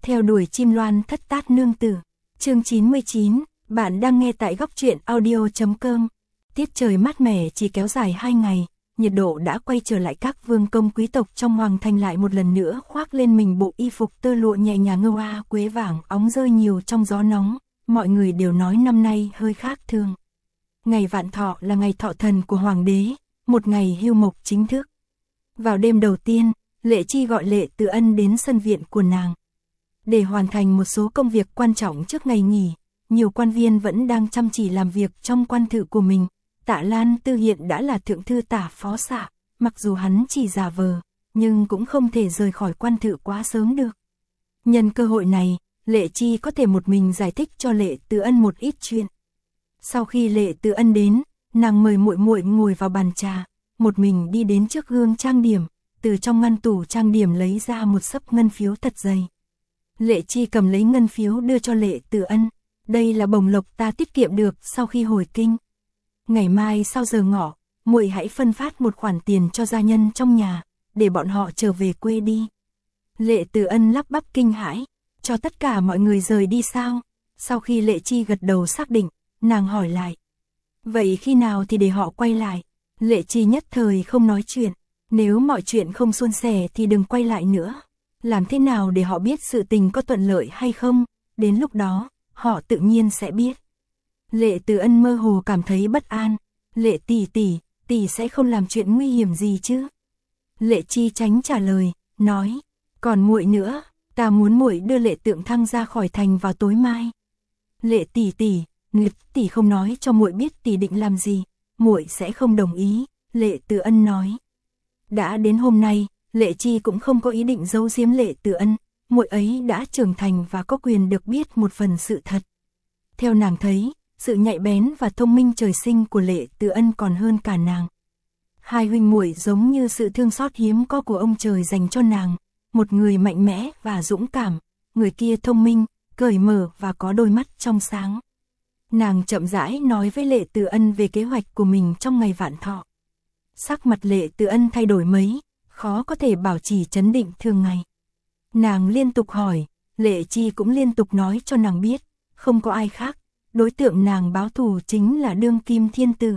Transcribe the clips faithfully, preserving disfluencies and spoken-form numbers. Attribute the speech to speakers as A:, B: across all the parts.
A: Theo đuổi chim loan thất tát nương tử. Chương chín mươi chín, bạn đang nghe tại góc truyện audio chấm com. Tiết trời mát mẻ chỉ kéo dài hai ngày, nhiệt độ đã quay trở lại, các vương công quý tộc trong hoàng thành lại một lần nữa khoác lên mình bộ y phục tơ lụa nhẹ nhàng, ngơ hoa quế vàng óng rơi nhiều trong gió nóng, mọi người đều nói năm nay hơi khác thường. Ngày vạn thọ là ngày thọ thần của hoàng đế, một ngày hưu mộc chính thức. Vào đêm đầu tiên, Lệ Chi gọi Lệ Từ Ân đến sân viện của nàng. Để hoàn thành một số công việc quan trọng trước ngày nghỉ, nhiều quan viên vẫn đang chăm chỉ làm việc trong quan thự của mình. Tạ Lan Tư hiện đã là thượng thư tả phó xạ, mặc dù hắn chỉ giả vờ, nhưng cũng không thể rời khỏi quan thự quá sớm được. Nhân cơ hội này, Lệ Chi có thể một mình giải thích cho Lệ Từ Ân một ít chuyện. Sau khi Lệ Từ Ân đến, nàng mời muội muội ngồi vào bàn trà, một mình đi đến trước gương trang điểm, từ trong ngăn tủ trang điểm lấy ra một xấp ngân phiếu thật dày. Lệ Chi cầm lấy ngân phiếu đưa cho Lệ Từ Ân, đây là bổng lộc ta tiết kiệm được sau khi hồi kinh. Ngày mai sau giờ ngọ, muội hãy phân phát một khoản tiền cho gia nhân trong nhà, để bọn họ trở về quê đi. Lệ Từ Ân lắp bắp kinh hãi, cho tất cả mọi người rời đi sao? Sau khi Lệ Chi gật đầu xác định, nàng hỏi lại. Vậy khi nào thì để họ quay lại? Lệ Chi nhất thời không nói chuyện, nếu mọi chuyện không suôn sẻ thì đừng quay lại nữa. Làm thế nào để họ biết sự tình có thuận lợi hay không, đến lúc đó, họ tự nhiên sẽ biết. Lệ Từ Ân mơ hồ cảm thấy bất an. Lệ tỷ tỷ, tỷ sẽ không làm chuyện nguy hiểm gì chứ? Lệ Chi tránh trả lời, nói, còn muội nữa, ta muốn muội đưa Lệ Tượng Thăng ra khỏi thành vào tối mai. Lệ tỷ tỷ, nghịch tỷ không nói cho muội biết tỷ định làm gì, muội sẽ không đồng ý. Lệ Từ Ân nói. Đã đến hôm nay, Lệ Chi cũng không có ý định giấu giếm Lệ Từ Ân, muội ấy đã trưởng thành và có quyền được biết một phần sự thật. Theo nàng thấy, sự nhạy bén và thông minh trời sinh của Lệ Từ Ân còn hơn cả nàng. Hai huynh muội giống như sự thương xót hiếm có của ông trời dành cho nàng, một người mạnh mẽ và dũng cảm, người kia thông minh, cởi mở và có đôi mắt trong sáng. Nàng chậm rãi nói với Lệ Từ Ân về kế hoạch của mình trong ngày vạn thọ. Sắc mặt Lệ Từ Ân thay đổi mấy, khó có thể bảo trì trấn định thường ngày. Nàng liên tục hỏi, Lệ Chi cũng liên tục nói cho nàng biết, không có ai khác, đối tượng nàng báo thù chính là đương kim thiên tử.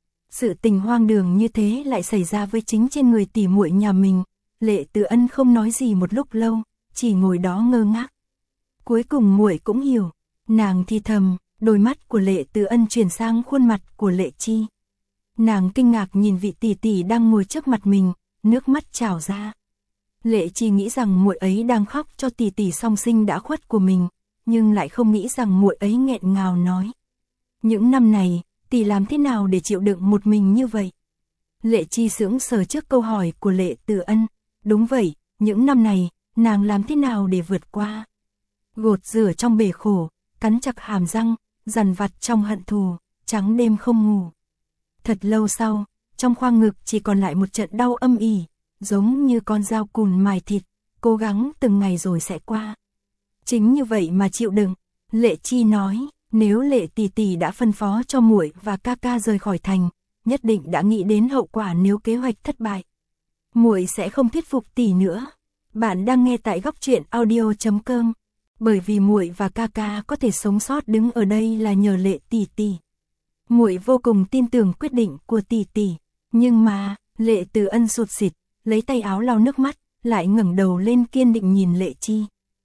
A: Sự tình hoang đường như thế lại xảy ra với chính trên người tỷ muội nhà mình. Lệ Từ Ân không nói gì một lúc lâu, chỉ ngồi đó ngơ ngác. Cuối cùng muội cũng hiểu, nàng thì thầm, đôi mắt của Lệ Từ Ân chuyển sang khuôn mặt của Lệ Chi. Nàng kinh ngạc nhìn vị tỷ tỷ đang ngồi trước mặt mình, nước mắt trào ra. Lệ Chi nghĩ rằng muội ấy đang khóc cho tỷ tỷ song sinh đã khuất của mình, nhưng lại không nghĩ rằng muội ấy nghẹn ngào nói. Những năm này, tỷ làm thế nào để chịu đựng một mình như vậy? Lệ Chi sững sờ trước câu hỏi của Lệ Từ Ân. Đúng vậy, những năm này, nàng làm thế nào để vượt qua? Gột rửa trong bể khổ, cắn chặt hàm răng, dằn vặt trong hận thù, trắng đêm không ngủ. Thật lâu sau, trong khoang ngực chỉ còn lại một trận đau âm ỉ, giống như con dao cùn mài thịt, cố gắng từng ngày rồi sẽ qua. Chính như vậy mà chịu đựng. Lệ Chi nói, nếu Lệ tỷ tỷ đã phân phó cho muội và ca ca rời khỏi thành, nhất định đã nghĩ đến hậu quả nếu kế hoạch thất bại. Muội sẽ không thuyết phục tỷ nữa. Bạn đang nghe tại góc truyện audio chấm com. Bởi vì muội và ca ca có thể sống sót đứng ở đây là nhờ Lệ tỷ tỷ. Muội vô cùng tin tưởng quyết định của tỷ tỷ, nhưng mà, Lệ Từ Ân sụt sịt, lấy tay áo lau nước mắt, lại ngẩng đầu lên kiên định nhìn Lệ Chi.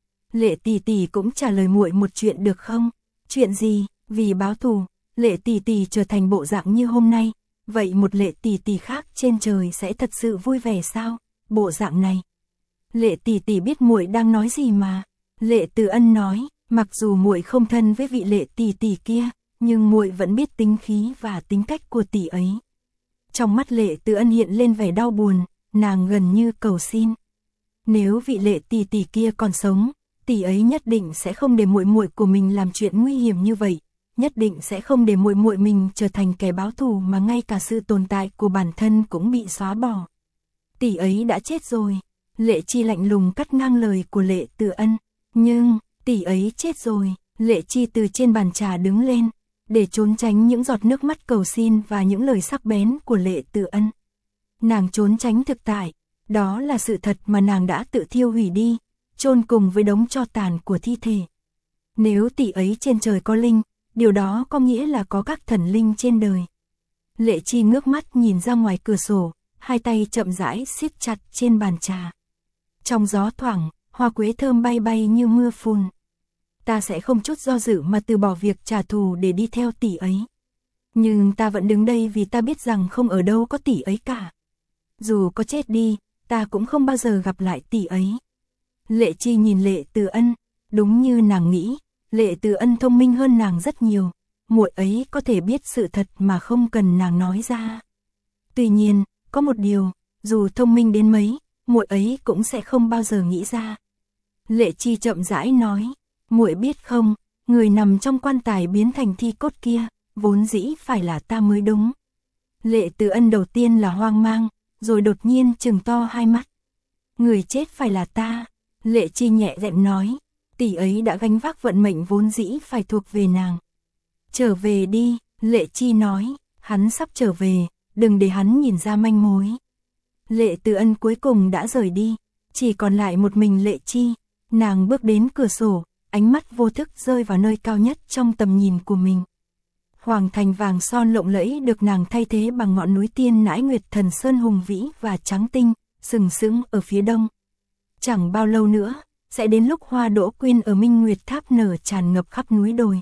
A: Lệ tỷ tỷ cũng trả lời muội một chuyện được không? Chuyện gì? Vì báo thù, Lệ tỷ tỷ trở thành bộ dạng như hôm nay, vậy một Lệ tỷ tỷ khác trên trời sẽ thật sự vui vẻ sao? Bộ dạng này. Lệ tỷ tỷ biết muội đang nói gì mà. Lệ Từ Ân nói, mặc dù muội không thân với vị Lệ tỷ tỷ kia, nhưng muội vẫn biết tính khí và tính cách của tỷ ấy. Trong mắt Lệ Từ Ân hiện lên vẻ đau buồn, nàng gần như cầu xin. Nếu vị Lệ tỷ tỷ kia còn sống, tỷ ấy nhất định sẽ không để muội muội của mình làm chuyện nguy hiểm như vậy, nhất định sẽ không để muội muội mình trở thành kẻ báo thù mà ngay cả sự tồn tại của bản thân cũng bị xóa bỏ. Tỷ ấy đã chết rồi. Lệ Chi lạnh lùng cắt ngang lời của Lệ Từ Ân. Nhưng, tỷ ấy chết rồi. Lệ Chi từ trên bàn trà đứng lên, để trốn tránh những giọt nước mắt cầu xin và những lời sắc bén của Lệ Từ Ân. Nàng trốn tránh thực tại, đó là sự thật mà nàng đã tự thiêu hủy đi. chôn cùng với đống tro tàn của thi thể. Nếu tỷ ấy trên trời có linh, điều đó có nghĩa là có các thần linh trên đời. Lệ Chi ngước mắt nhìn ra ngoài cửa sổ, hai tay chậm rãi siết chặt trên bàn trà. Trong gió thoảng, hoa quế thơm bay bay như mưa phùn. Ta sẽ không chút do dự mà từ bỏ việc trả thù để đi theo tỷ ấy. Nhưng ta vẫn đứng đây vì ta biết rằng không ở đâu có tỷ ấy cả. Dù có chết đi, ta cũng không bao giờ gặp lại tỷ ấy. Lệ Chi nhìn Lệ Từ Ân, đúng như nàng nghĩ, Lệ Từ Ân thông minh hơn nàng rất nhiều, muội ấy có thể biết sự thật mà không cần nàng nói ra. Tuy nhiên, có một điều, dù thông minh đến mấy, muội ấy cũng sẽ không bao giờ nghĩ ra. Lệ Chi chậm rãi nói, muội biết không, người nằm trong quan tài biến thành thi cốt kia, vốn dĩ phải là ta mới đúng. Lệ Từ Ân đầu tiên là hoang mang, rồi đột nhiên trừng to hai mắt. Người chết phải là ta. Lệ Chi nhẹ giọng nói, tỷ ấy đã gánh vác vận mệnh vốn dĩ phải thuộc về nàng. Trở về đi, Lệ Chi nói, hắn sắp trở về, đừng để hắn nhìn ra manh mối. Lệ Từ Ân cuối cùng đã rời đi, chỉ còn lại một mình Lệ Chi. Nàng bước đến cửa sổ, ánh mắt vô thức rơi vào nơi cao nhất trong tầm nhìn của mình. Hoàng thành vàng son lộng lẫy được nàng thay thế bằng ngọn núi Tiên Nãi Nguyệt Thần Sơn hùng vĩ và trắng tinh, sừng sững ở phía đông. Chẳng bao lâu nữa, sẽ đến lúc hoa đỗ quyên ở Minh Nguyệt Tháp nở tràn ngập khắp núi đồi.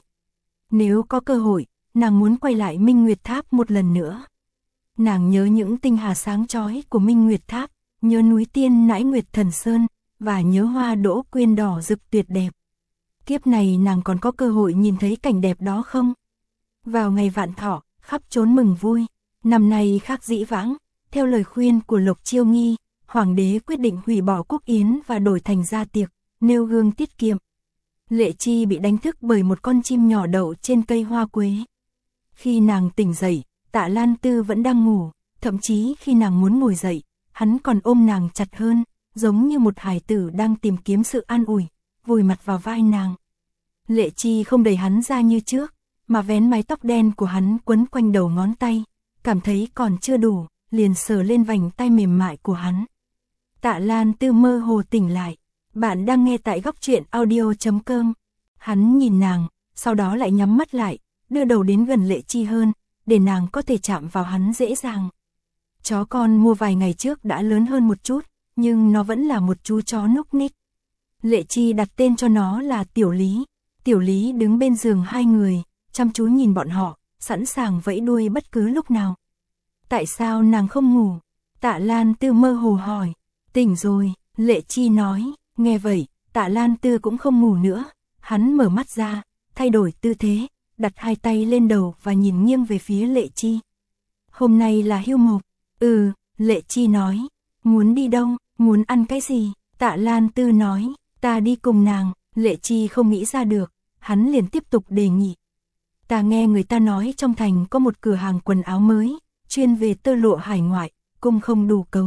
A: Nếu có cơ hội, nàng muốn quay lại Minh Nguyệt Tháp một lần nữa. Nàng nhớ những tinh hà sáng chói của Minh Nguyệt Tháp, nhớ núi Tiên Nãi Nguyệt Thần Sơn, và nhớ hoa đỗ quyên đỏ rực tuyệt đẹp. Kiếp này nàng còn có cơ hội nhìn thấy cảnh đẹp đó không? Vào ngày vạn thọ, khắp trốn mừng vui, năm nay khác dĩ vãng, theo lời khuyên của Lộc Chiêu Nghi, hoàng đế quyết định hủy bỏ quốc yến và đổi thành gia tiệc, nêu gương tiết kiệm. Lệ Chi bị đánh thức bởi một con chim nhỏ đậu trên cây hoa quế. Khi nàng tỉnh dậy, Tạ Lan Tư vẫn đang ngủ, thậm chí khi nàng muốn ngồi dậy, hắn còn ôm nàng chặt hơn, giống như một hài tử đang tìm kiếm sự an ủi, vùi mặt vào vai nàng. Lệ Chi không đẩy hắn ra như trước, mà vén mái tóc đen của hắn quấn quanh đầu ngón tay, cảm thấy còn chưa đủ, liền sờ lên vành tay mềm mại của hắn. Tạ Lan Tư mơ hồ tỉnh lại, bạn đang nghe tại góc truyện audio chấm com. Hắn nhìn nàng, sau đó lại nhắm mắt lại, đưa đầu đến gần Lệ Chi hơn, để nàng có thể chạm vào hắn dễ dàng. Chó con mua vài ngày trước đã lớn hơn một chút, nhưng nó vẫn là một chú chó núc ních. Lệ Chi đặt tên cho nó là Tiểu Lý. Tiểu Lý đứng bên giường hai người, chăm chú nhìn bọn họ, sẵn sàng vẫy đuôi bất cứ lúc nào. Tại sao nàng không ngủ? Tạ Lan Tư mơ hồ hỏi. Tỉnh rồi, Lệ Chi nói. Nghe vậy, Tạ Lan Tư cũng không ngủ nữa. Hắn mở mắt ra, thay đổi tư thế, đặt hai tay lên đầu và nhìn nghiêng về phía Lệ Chi. Hôm nay là hưu mộc. Ừ, Lệ Chi nói. Muốn đi đâu, muốn ăn cái gì? Tạ Lan Tư nói. Ta đi cùng nàng. Lệ Chi không nghĩ ra được, hắn liền tiếp tục đề nghị. Ta nghe người ta nói trong thành có một cửa hàng quần áo mới, chuyên về tơ lụa hải ngoại, cung không đủ cầu.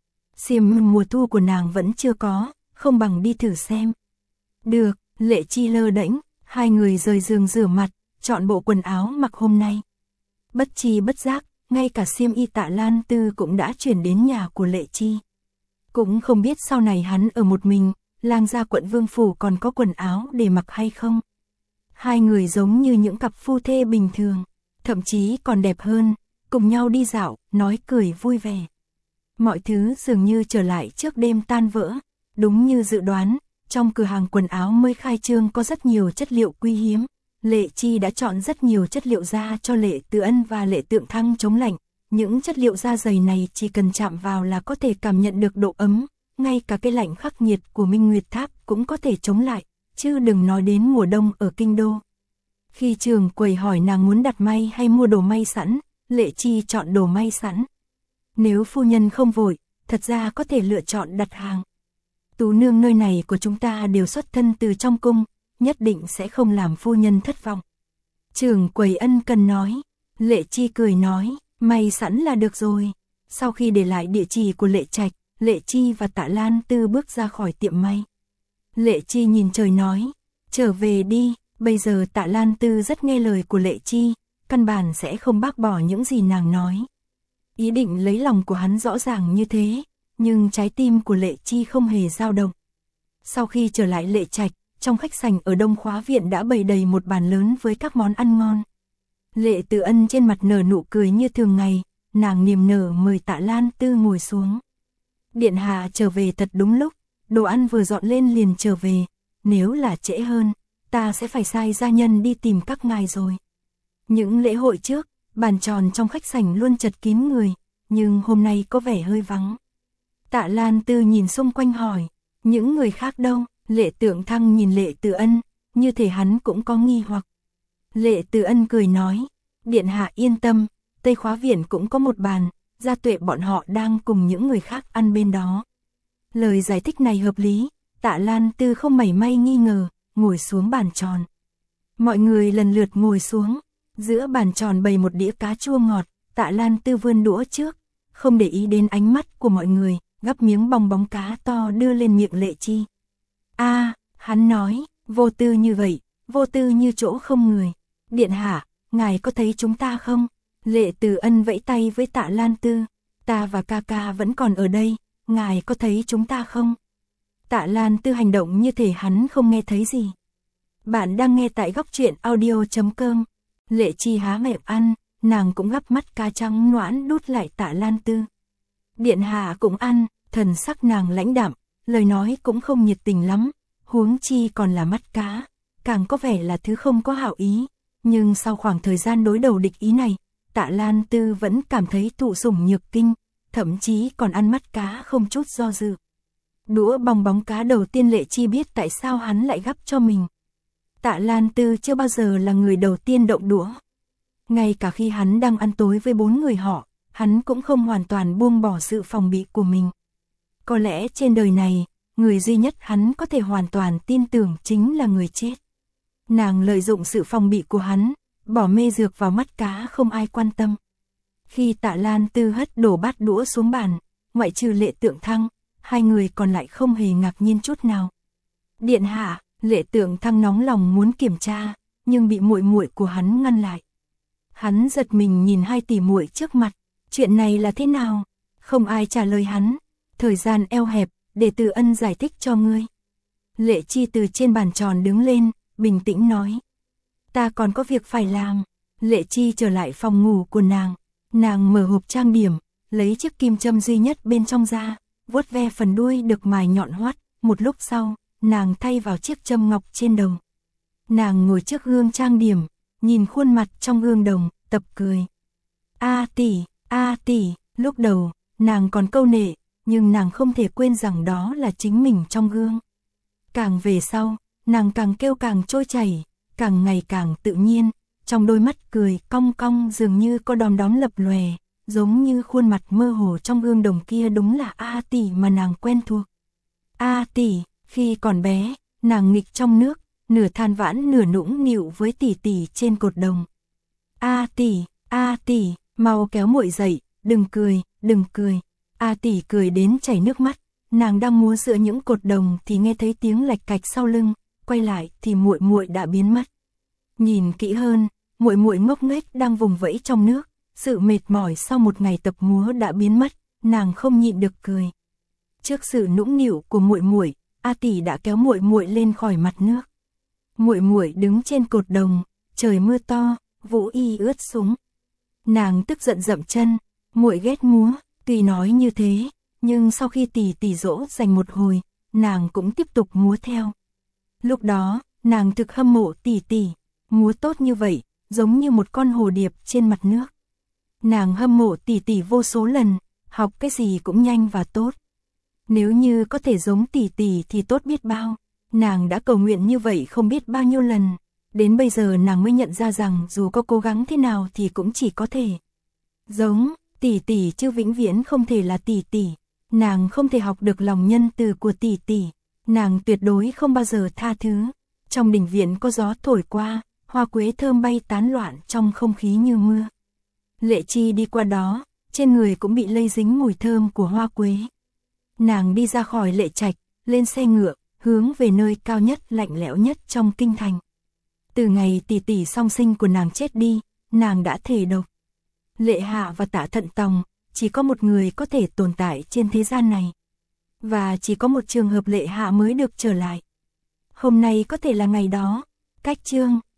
A: Xiêm mùa thu của nàng vẫn chưa có, không bằng đi thử xem. Được, Lệ Chi lơ đễnh, hai người rời giường rửa mặt, chọn bộ quần áo mặc hôm nay. Bất chi bất giác, ngay cả xiêm y Tạ Lan Tư cũng đã chuyển đến nhà của Lệ Chi. Cũng không biết sau này hắn ở một mình, lang gia quận Vương phủ còn có quần áo để mặc hay không. Hai người giống như những cặp phu thê bình thường, thậm chí còn đẹp hơn, cùng nhau đi dạo, nói cười vui vẻ. Mọi thứ dường như trở lại trước đêm tan vỡ, đúng như dự đoán, trong cửa hàng quần áo mới khai trương có rất nhiều chất liệu quý hiếm. Lệ Chi đã chọn rất nhiều chất liệu da cho Lệ Từ Ân và Lệ Tượng Thăng chống lạnh. Những chất liệu da dày này chỉ cần chạm vào là có thể cảm nhận được độ ấm, ngay cả cái lạnh khắc nghiệt của Minh Nguyệt Tháp cũng có thể chống lại, chứ đừng nói đến mùa đông ở kinh đô. Khi trường quầy hỏi nàng muốn đặt may hay mua đồ may sẵn, Lệ Chi chọn đồ may sẵn. Nếu phu nhân không vội, thật ra có thể lựa chọn đặt hàng. Tú nương nơi này của chúng ta đều xuất thân từ trong cung, nhất định sẽ không làm phu nhân thất vọng. Trường quầy ân cần nói. Lệ Chi cười nói, may sẵn là được rồi. Sau khi để lại địa chỉ của Lệ Trạch, Lệ Chi và Tạ Lan Tư bước ra khỏi tiệm may. Lệ Chi nhìn trời nói, trở về đi. Bây giờ Tạ Lan Tư rất nghe lời của Lệ Chi, căn bản sẽ không bác bỏ những gì nàng nói. Ý định lấy lòng của hắn rõ ràng như thế, nhưng trái tim của Lệ Chi không hề dao động. Sau khi trở lại Lệ Trạch, trong khách sảnh ở Đông Khóa Viện đã bày đầy một bàn lớn với các món ăn ngon. Lệ Tử Ân trên mặt nở nụ cười như thường ngày, nàng niềm nở mời Tạ Lan Tư ngồi xuống. Điện hạ trở về thật đúng lúc, đồ ăn vừa dọn lên liền trở về, nếu là trễ hơn, ta sẽ phải sai gia nhân đi tìm các ngài rồi. Những lễ hội trước, bàn tròn trong khách sảnh luôn chật kín người, nhưng hôm nay có vẻ hơi vắng. Tạ Lan Tư nhìn xung quanh hỏi, những người khác đâu? Lệ Tượng Thăng nhìn Lệ Tử Ân, như thể hắn cũng có nghi hoặc. Lệ Tử Ân cười nói, điện hạ yên tâm, Tây Khóa Viện cũng có một bàn, Gia Tuệ bọn họ đang cùng những người khác ăn bên đó. Lời giải thích này hợp lý, Tạ Lan Tư không mảy may nghi ngờ, ngồi xuống bàn tròn. Mọi người lần lượt ngồi xuống, giữa bàn tròn bày một đĩa cá chua ngọt, Tạ Lan Tư vươn đũa trước, không để ý đến ánh mắt của mọi người, gắp miếng bong bóng cá to đưa lên miệng Lệ Chi. A, à, hắn nói, vô tư như vậy, vô tư như chỗ không người. Điện hạ, ngài có thấy chúng ta không? Lệ Tử Ân vẫy tay với Tạ Lan Tư, ta và ca ca vẫn còn ở đây, ngài có thấy chúng ta không? Tạ Lan Tư hành động như thể hắn không nghe thấy gì. Bạn đang nghe tại góc truyện audio chấm com. Lệ Chi há miệng ăn, nàng cũng gắp mắt cá trắng noãn đút lại Tạ Lan Tư. Điện hạ cũng ăn, thần sắc nàng lãnh đạm, lời nói cũng không nhiệt tình lắm, huống chi còn là mắt cá, càng có vẻ là thứ không có hảo ý. Nhưng sau khoảng thời gian đối đầu địch ý này, Tạ Lan Tư vẫn cảm thấy thụ sủng nhược kinh, thậm chí còn ăn mắt cá không chút do dự. Đũa bong bóng cá đầu tiên Lệ Chi biết tại sao hắn lại gắp cho mình. Tạ Lan Tư chưa bao giờ là người đầu tiên động đũa. Ngay cả khi hắn đang ăn tối với bốn người họ, hắn cũng không hoàn toàn buông bỏ sự phòng bị của mình. Có lẽ trên đời này, người duy nhất hắn có thể hoàn toàn tin tưởng chính là người chết. Nàng lợi dụng sự phòng bị của hắn, bỏ mê dược vào mắt cá không ai quan tâm. Khi Tạ Lan Tư hất đổ bát đũa xuống bàn, ngoại trừ Lệ Tượng Thăng, hai người còn lại không hề ngạc nhiên chút nào. Điện hạ, Lệ Tượng Thăng nóng lòng muốn kiểm tra, nhưng bị muội muội của hắn ngăn lại. Hắn giật mình nhìn hai tỷ muội trước mặt, chuyện này là thế nào? Không ai trả lời hắn, thời gian eo hẹp, để Tử Ân giải thích cho ngươi. Lệ Chi từ trên bàn tròn đứng lên, bình tĩnh nói. Ta còn có việc phải làm. Lệ Chi trở lại phòng ngủ của nàng, nàng mở hộp trang điểm, lấy chiếc kim châm duy nhất bên trong ra, vuốt ve phần đuôi được mài nhọn hoắt, một lúc sau, nàng thay vào chiếc châm ngọc trên đầu. Nàng ngồi trước gương trang điểm, nhìn khuôn mặt trong gương đồng, tập cười. A tỷ, a tỷ, lúc đầu, nàng còn câu nệ, nhưng nàng không thể quên rằng đó là chính mình trong gương. Càng về sau, nàng càng kêu càng trôi chảy, càng ngày càng tự nhiên, trong đôi mắt cười cong cong dường như có đom đóm lập lòe, giống như khuôn mặt mơ hồ trong gương đồng kia đúng là A tỷ mà nàng quen thuộc. A tỷ, khi còn bé, nàng nghịch trong nước, nửa than vãn nửa nũng nịu với tỷ tỷ trên cột đồng. A tỷ, A tỷ, mau kéo muội dậy, đừng cười, đừng cười. A tỷ cười đến chảy nước mắt, nàng đang múa giữa những cột đồng thì nghe thấy tiếng lạch cạch sau lưng, quay lại thì muội muội đã biến mất. Nhìn kỹ hơn, muội muội ngốc nghếch đang vùng vẫy trong nước, sự mệt mỏi sau một ngày tập múa đã biến mất, nàng không nhịn được cười. Trước sự nũng nịu của muội muội, A tỷ đã kéo muội muội lên khỏi mặt nước. Muội muội đứng trên cột đồng, trời mưa to, vũ y ướt sũng. Nàng tức giận dậm chân, muội ghét múa, tuy nói như thế, nhưng sau khi tỷ tỷ dỗ dành một hồi, nàng cũng tiếp tục múa theo. Lúc đó, nàng thực hâm mộ tỷ tỷ, múa tốt như vậy, giống như một con hồ điệp trên mặt nước. Nàng hâm mộ tỷ tỷ vô số lần, học cái gì cũng nhanh và tốt. Nếu như có thể giống tỷ tỷ thì tốt biết bao. Nàng đã cầu nguyện như vậy không biết bao nhiêu lần. Đến bây giờ nàng mới nhận ra rằng dù có cố gắng thế nào thì cũng chỉ có thể giống tỷ tỷ chứ vĩnh viễn không thể là tỷ tỷ. Nàng không thể học được lòng nhân từ của tỷ tỷ. Nàng tuyệt đối không bao giờ tha thứ. Trong đình viện có gió thổi qua, hoa quế thơm bay tán loạn trong không khí như mưa. Lệ Chi đi qua đó, trên người cũng bị lây dính mùi thơm của hoa quế. Nàng đi ra khỏi Lệ Trạch, lên xe ngựa, hướng về nơi cao nhất lạnh lẽo nhất trong kinh thành. Từ ngày tỷ tỷ song sinh của nàng chết đi, nàng đã thề độc. Lệ Hạ và Tạ Thận Tòng, chỉ có một người có thể tồn tại trên thế gian này. và chỉ có một trường hợp Lệ Hạ mới được trở lại. Hôm nay có thể là ngày đó. Cách chương